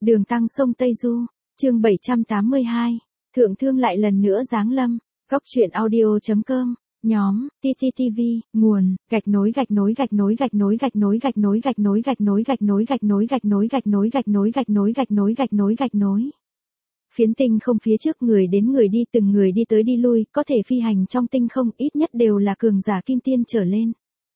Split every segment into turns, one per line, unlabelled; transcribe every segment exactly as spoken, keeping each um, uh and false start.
Đường Tăng sông Tây Du, chương bảy trăm tám mươi hai, Thượng Thương lại lần nữa giáng lâm, góc truyện audio.com, nhóm, tê tê tê vê, nguồn, gạch nối gạch nối gạch nối gạch nối gạch nối gạch nối gạch nối gạch nối gạch nối gạch nối gạch nối gạch nối gạch nối gạch nối gạch nối gạch nối gạch nối. Phiến tinh không phía trước người đến người đi từng người đi tới đi lui, có thể phi hành trong tinh không ít nhất đều là cường giả kim tiên trở lên.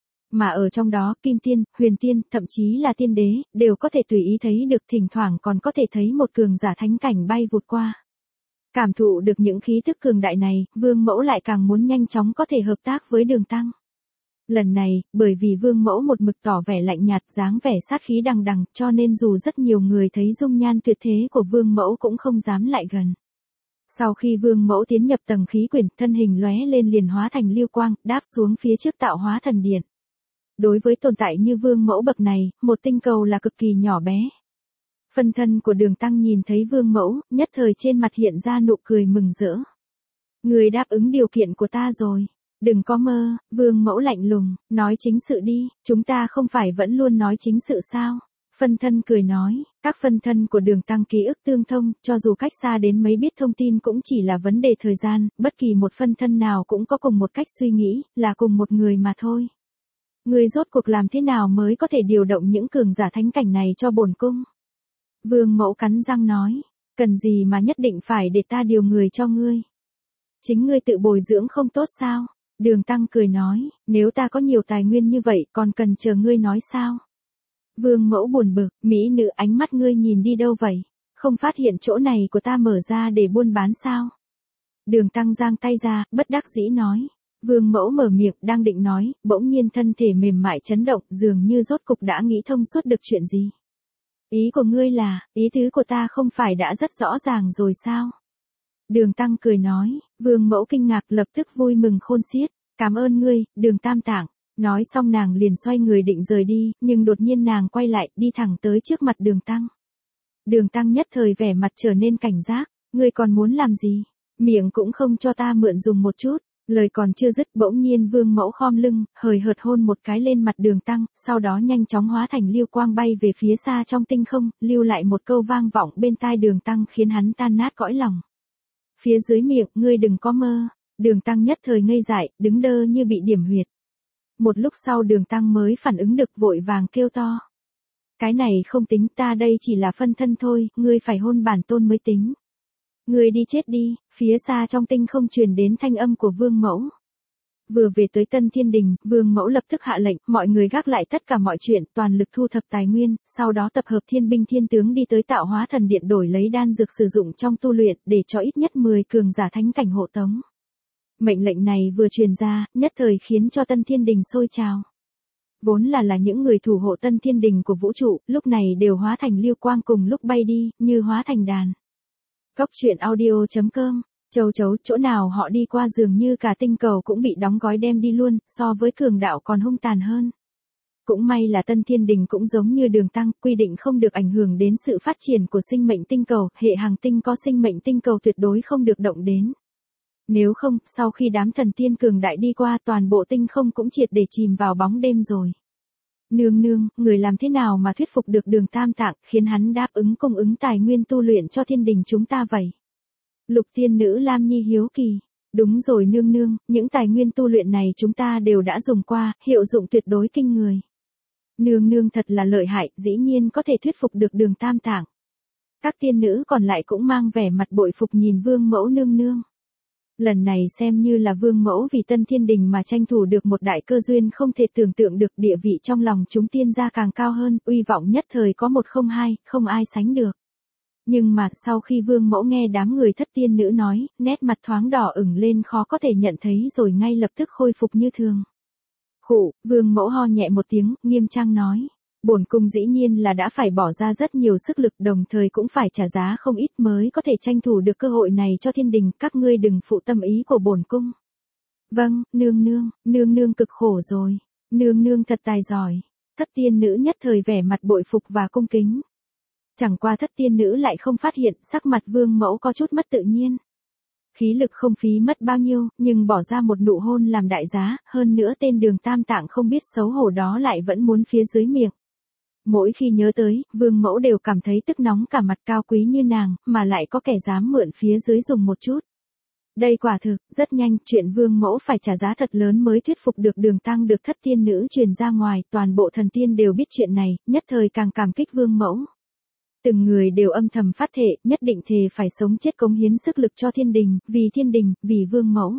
Mà ở trong đó, kim tiên, huyền tiên, thậm chí là tiên đế, đều có thể tùy ý thấy được, thỉnh thoảng còn có thể thấy một cường giả thánh cảnh bay vụt qua. Cảm thụ được những khí thức cường đại này, Vương Mẫu lại càng muốn nhanh chóng có thể hợp tác với Đường Tăng. Lần này, bởi vì Vương Mẫu một mực tỏ vẻ lạnh nhạt, dáng vẻ sát khí đằng đằng, cho nên dù rất nhiều người thấy dung nhan tuyệt thế của Vương Mẫu cũng không dám lại gần. Sau khi Vương Mẫu tiến nhập tầng khí quyển, thân hình lóe lên liền hóa thành lưu quang, đáp xuống phía trước tạo hóa thần điện. Đối với tồn tại như Vương Mẫu bậc này, một tinh cầu là cực kỳ nhỏ bé. Phân thân của Đường Tăng nhìn thấy Vương Mẫu, nhất thời trên mặt hiện ra nụ cười mừng rỡ. Người đáp ứng điều kiện của ta rồi. Đừng có mơ, Vương Mẫu lạnh lùng, nói chính sự đi, chúng ta không phải vẫn luôn nói chính sự sao? Phân thân cười nói, các phân thân của Đường Tăng ký ức tương thông, cho dù cách xa đến mấy biết thông tin cũng chỉ là vấn đề thời gian, bất kỳ một phân thân nào cũng có cùng một cách suy nghĩ, là cùng một người mà thôi. Người rốt cuộc làm thế nào mới có thể điều động những cường giả thánh cảnh này cho bổn cung? Vương Mẫu cắn răng nói, cần gì mà nhất định phải để ta điều người cho ngươi? Chính ngươi tự bồi dưỡng không tốt sao? Đường Tăng cười nói, nếu ta có nhiều tài nguyên như vậy còn cần chờ ngươi nói sao? Vương Mẫu buồn bực, mỹ nữ ánh mắt ngươi nhìn đi đâu vậy? Không phát hiện chỗ này của ta mở ra để buôn bán sao? Đường Tăng giang tay ra, bất đắc dĩ nói. Vương Mẫu mở miệng đang định nói, bỗng nhiên thân thể mềm mại chấn động, dường như rốt cục đã nghĩ thông suốt được chuyện gì. Ý của ngươi là, ý tứ của ta không phải đã rất rõ ràng rồi sao? Đường Tăng cười nói, Vương Mẫu kinh ngạc lập tức vui mừng khôn xiết, cảm ơn ngươi, Đường Tam Tạng. Nói xong nàng liền xoay người định rời đi, nhưng đột nhiên nàng quay lại, đi thẳng tới trước mặt Đường Tăng. Đường Tăng nhất thời vẻ mặt trở nên cảnh giác, ngươi còn muốn làm gì? Miệng cũng không cho ta mượn dùng một chút. Lời còn chưa dứt bỗng nhiên Vương Mẫu khom lưng, hời hợt hôn một cái lên mặt Đường Tăng, sau đó nhanh chóng hóa thành lưu quang bay về phía xa trong tinh không, lưu lại một câu vang vọng bên tai Đường Tăng khiến hắn tan nát cõi lòng. Phía dưới miệng, ngươi đừng có mơ. Đường Tăng nhất thời ngây dại, đứng đơ như bị điểm huyệt. Một lúc sau Đường Tăng mới phản ứng được vội vàng kêu to. Cái này không tính, ta đây chỉ là phân thân thôi, ngươi phải hôn bản tôn mới tính. Ngươi đi chết đi, phía xa trong tinh không truyền đến thanh âm của Vương Mẫu. Vừa về tới Tân Thiên Đình, Vương Mẫu lập tức hạ lệnh, mọi người gác lại tất cả mọi chuyện, toàn lực thu thập tài nguyên, sau đó tập hợp thiên binh thiên tướng đi tới tạo hóa thần điện đổi lấy đan dược sử dụng trong tu luyện, để cho ít nhất mười cường giả thánh cảnh hộ tống. Mệnh lệnh này vừa truyền ra, nhất thời khiến cho Tân Thiên Đình sôi trào. Vốn là là những người thủ hộ Tân Thiên Đình của vũ trụ, lúc này đều hóa thành lưu quang cùng lúc bay đi, như hóa thành đàn. Góc truyện audio.com, châu chấu, chỗ nào họ đi qua dường như cả tinh cầu cũng bị đóng gói đem đi luôn, so với cường đạo còn hung tàn hơn. Cũng may là Tân Thiên Đình cũng giống như Đường Tăng, quy định không được ảnh hưởng đến sự phát triển của sinh mệnh tinh cầu, hệ hành tinh có sinh mệnh tinh cầu tuyệt đối không được động đến. Nếu không, sau khi đám thần tiên cường đại đi qua toàn bộ tinh không cũng triệt để chìm vào bóng đêm rồi. Nương nương, người làm thế nào mà thuyết phục được Đường Tam Tạng, khiến hắn đáp ứng cung ứng tài nguyên tu luyện cho thiên đình chúng ta vậy? Lục tiên nữ Lam Nhi hiếu kỳ. Đúng rồi nương nương, những tài nguyên tu luyện này chúng ta đều đã dùng qua, hiệu dụng tuyệt đối kinh người. Nương nương thật là lợi hại, dĩ nhiên có thể thuyết phục được Đường Tam Tạng. Các tiên nữ còn lại cũng mang vẻ mặt bội phục nhìn Vương Mẫu nương nương. Lần này xem như là Vương Mẫu vì Tân Thiên Đình mà tranh thủ được một đại cơ duyên không thể tưởng tượng được, địa vị trong lòng chúng tiên gia càng cao hơn, uy vọng nhất thời có một không hai, không ai sánh được. Nhưng mà sau khi Vương Mẫu nghe đám người thất tiên nữ nói, nét mặt thoáng đỏ ửng lên khó có thể nhận thấy rồi ngay lập tức khôi phục như thường. Khụ, Vương Mẫu ho nhẹ một tiếng, nghiêm trang nói. Bổn cung dĩ nhiên là đã phải bỏ ra rất nhiều sức lực, đồng thời cũng phải trả giá không ít mới có thể tranh thủ được cơ hội này cho thiên đình, các ngươi đừng phụ tâm ý của bổn cung. Vâng, nương nương, nương nương cực khổ rồi, nương nương thật tài giỏi. Thất tiên nữ nhất thời vẻ mặt bội phục và cung kính. Chẳng qua thất tiên nữ lại không phát hiện, sắc mặt Vương Mẫu có chút mất tự nhiên. Khí lực không phí mất bao nhiêu, nhưng bỏ ra một nụ hôn làm đại giá, hơn nữa tên Đường Tam Tạng không biết xấu hổ đó lại vẫn muốn phía dưới miệng. Mỗi khi nhớ tới, vương mẫu đều cảm thấy tức nóng cả mặt, cao quý như nàng, mà lại có kẻ dám mượn phía dưới dùng một chút. Đây quả thực, rất nhanh, chuyện vương mẫu phải trả giá thật lớn mới thuyết phục được Đường Tăng được thất tiên nữ truyền ra ngoài, toàn bộ thần tiên đều biết chuyện này, nhất thời càng cảm kích vương mẫu. Từng người đều âm thầm phát thệ, nhất định thề phải sống chết cống hiến sức lực cho thiên đình, vì thiên đình, vì vương mẫu.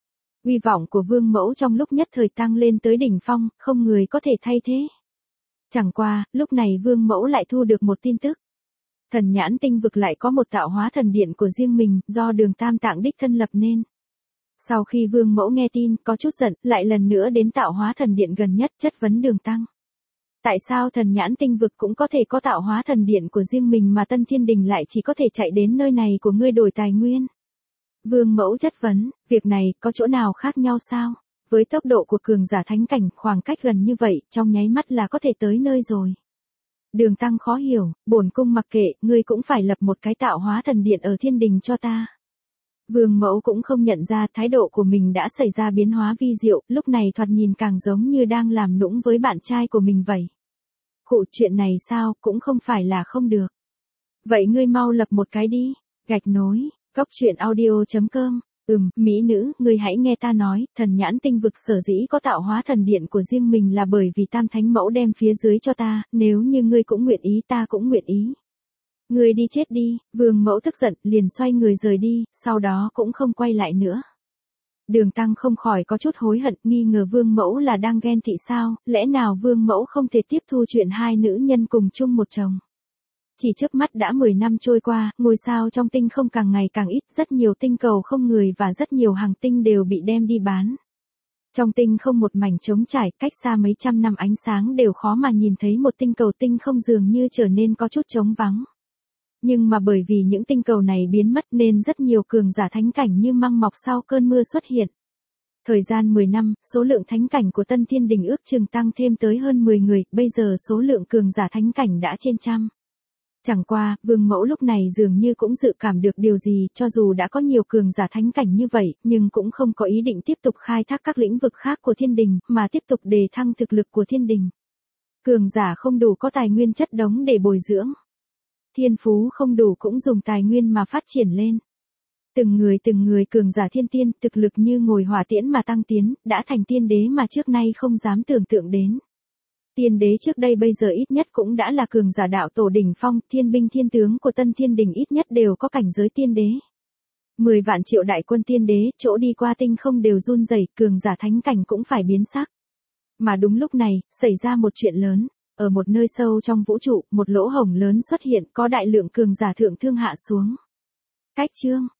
Uy vọng của vương mẫu trong lúc nhất thời tăng lên tới đỉnh phong, không người có thể thay thế. Chẳng qua, lúc này vương mẫu lại thu được một tin tức. Thần nhãn tinh vực lại có một tạo hóa thần điện của riêng mình, do Đường Tam Tạng đích thân lập nên. Sau khi vương mẫu nghe tin, có chút giận, lại lần nữa đến tạo hóa thần điện gần nhất chất vấn Đường Tăng. Tại sao thần nhãn tinh vực cũng có thể có tạo hóa thần điện của riêng mình mà Tân Thiên Đình lại chỉ có thể chạy đến nơi này của ngươi đổi tài nguyên? Vương mẫu chất vấn, việc này có chỗ nào khác nhau sao? Với tốc độ của cường giả thánh cảnh, khoảng cách gần như vậy, trong nháy mắt là có thể tới nơi rồi. Đường Tăng khó hiểu, bổn cung mặc kệ, ngươi cũng phải lập một cái tạo hóa thần điện ở thiên đình cho ta. Vương mẫu cũng không nhận ra thái độ của mình đã xảy ra biến hóa vi diệu, lúc này thoạt nhìn càng giống như đang làm nũng với bạn trai của mình vậy. Khụ, chuyện này sao, cũng không phải là không được. Vậy ngươi mau lập một cái đi. Gạch nối, góc truyện audio chấm com. Ừm, mỹ nữ, ngươi hãy nghe ta nói, thần nhãn tinh vực sở dĩ có tạo hóa thần điện của riêng mình là bởi vì Tam Thánh Mẫu đem phía dưới cho ta, nếu như ngươi cũng nguyện ý ta cũng nguyện ý. Ngươi đi chết đi, vương mẫu tức giận, liền xoay người rời đi, sau đó cũng không quay lại nữa. Đường Tăng không khỏi có chút hối hận, nghi ngờ vương mẫu là đang ghen tị sao, lẽ nào vương mẫu không thể tiếp thu chuyện hai nữ nhân cùng chung một chồng. Chỉ chớp mắt đã mười năm trôi qua, ngôi sao trong tinh không càng ngày càng ít, rất nhiều tinh cầu không người và rất nhiều hành tinh đều bị đem đi bán. Trong tinh không một mảnh trống trải, cách xa mấy trăm năm ánh sáng đều khó mà nhìn thấy một tinh cầu tinh không dường như trở nên có chút trống vắng. Nhưng mà bởi vì những tinh cầu này biến mất nên rất nhiều cường giả thánh cảnh như măng mọc sau cơn mưa xuất hiện. Thời gian mười năm, số lượng thánh cảnh của Tân Thiên Đình ước chừng tăng thêm tới hơn mười người, bây giờ số lượng cường giả thánh cảnh đã trên trăm. Chẳng qua, vương mẫu lúc này dường như cũng dự cảm được điều gì, cho dù đã có nhiều cường giả thánh cảnh như vậy, nhưng cũng không có ý định tiếp tục khai thác các lĩnh vực khác của thiên đình, mà tiếp tục đề thăng thực lực của thiên đình. Cường giả không đủ có tài nguyên chất đống để bồi dưỡng. Thiên phú không đủ cũng dùng tài nguyên mà phát triển lên. Từng người từng người cường giả thiên tiên, thực lực như ngồi hỏa tiễn mà tăng tiến, đã thành tiên đế mà trước nay không dám tưởng tượng đến. Tiên đế trước đây bây giờ ít nhất cũng đã là cường giả đạo tổ đỉnh phong, thiên binh thiên tướng của Tân Thiên Đình ít nhất đều có cảnh giới tiên đế. Mười vạn triệu đại quân tiên đế, chỗ đi qua tinh không đều run rẩy, cường giả thánh cảnh cũng phải biến sắc. Mà đúng lúc này, xảy ra một chuyện lớn. Ở một nơi sâu trong vũ trụ, một lỗ hổng lớn xuất hiện, có đại lượng cường giả thượng thương hạ xuống. Cách chương,